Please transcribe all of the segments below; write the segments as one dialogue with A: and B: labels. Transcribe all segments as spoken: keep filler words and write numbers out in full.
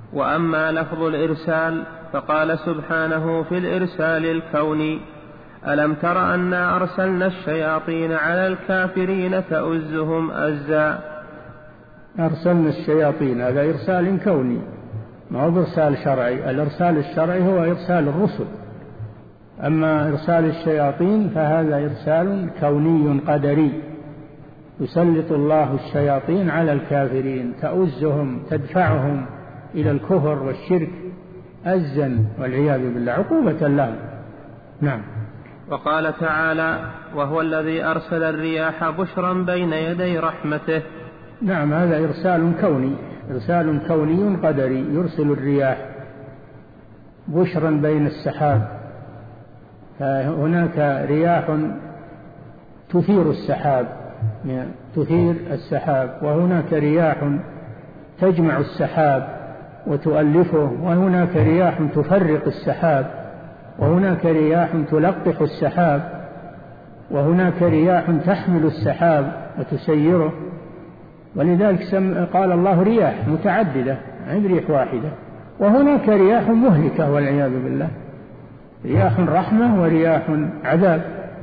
A: وأما لفظ الإرسال فقال سبحانه في الإرسال الكوني: ألم تر أنا أرسلنا الشياطين على الكافرين تؤزهم أزا.
B: أرسلنا الشياطين هذا إرسال كوني، ما هو إرسال شرعي. الإرسال الشرعي هو إرسال الرسل، أما إرسال الشياطين فهذا إرسال كوني قدري. يسلط الله الشياطين على الكافرين تؤزهم، تدفعهم إلى الكفر والشرك أزا والعياذ بالله، عقوبة لهم. نعم.
A: وقال تعالى: وهو الذي أرسل الرياح بشرا بين يدي رحمته.
B: نعم، هذا إرسال كوني، إرسال كوني قدري. يرسل الرياح بشرا بين السحاب، فهناك رياح تثير السحاب تثير السحاب وهناك رياح تجمع السحاب وتؤلفه، وهناك رياح تفرق السحاب، وهناك رياح تلقح السحاب، وهناك رياح تحمل السحاب وتسيره. ولذلك قال الله رياح متعددة، عند ريح واحدة. وهناك رياح مهلكة والعياذ بالله، رياح رحمة ورياح عذاب.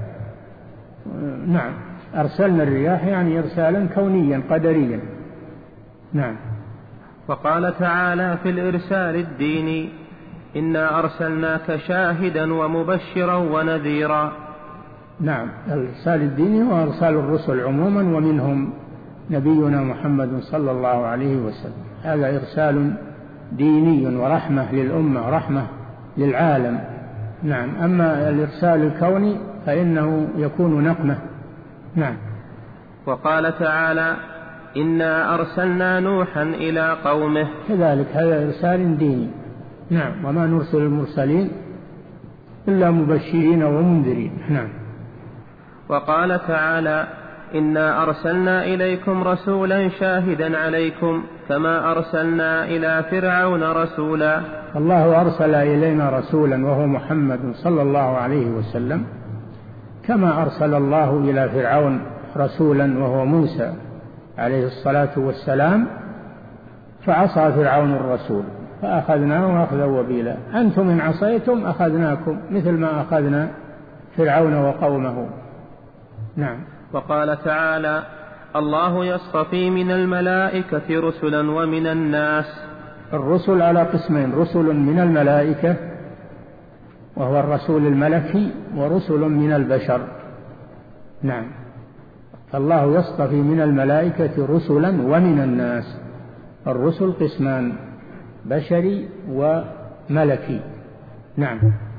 B: نعم، أرسلنا الرياح يعني إرسالا كونيا قدريا. نعم.
A: وقال تعالى في الإرسال الديني: إنا أرسلناك شاهدا ومبشرا ونذيرا.
B: نعم، الإرسال الديني هو إرسال الرسل عموما، ومنهم نبينا محمد صلى الله عليه وسلم. هذا إرسال ديني ورحمة للأمة ورحمة للعالم. نعم. أما الإرسال الكوني فإنه يكون نقمة. نعم.
A: وقال تعالى: إنا أرسلنا نوحا إلى قومه.
B: كذلك هذا إرسال ديني. نعم. وما نرسل المرسلين إلا مبشرين ومنذرين. نعم.
A: وقال تعالى: إنا أرسلنا إليكم رسولا شاهدا عليكم كما أرسلنا إلى فرعون رسولا.
B: الله أرسل إلينا رسولا وهو محمد صلى الله عليه وسلم، كما أرسل الله إلى فرعون رسولا وهو موسى عليه الصلاة والسلام، فعصى فرعون الرسول فأخذناه أخذا وبيلا. أنتم إن عصيتم أخذناكم مثل ما أخذنا فرعون وقومه. نعم.
A: وقال تعالى: الله يصطفي من الملائكة رسلا ومن الناس.
B: الرسل على قسمين: رسل من الملائكة وهو الرسول الملكي، ورسل من البشر. نعم. فالله يصطفي من الملائكة رسلا ومن الناس. الرسل قسمان: بشري وملكي. نعم.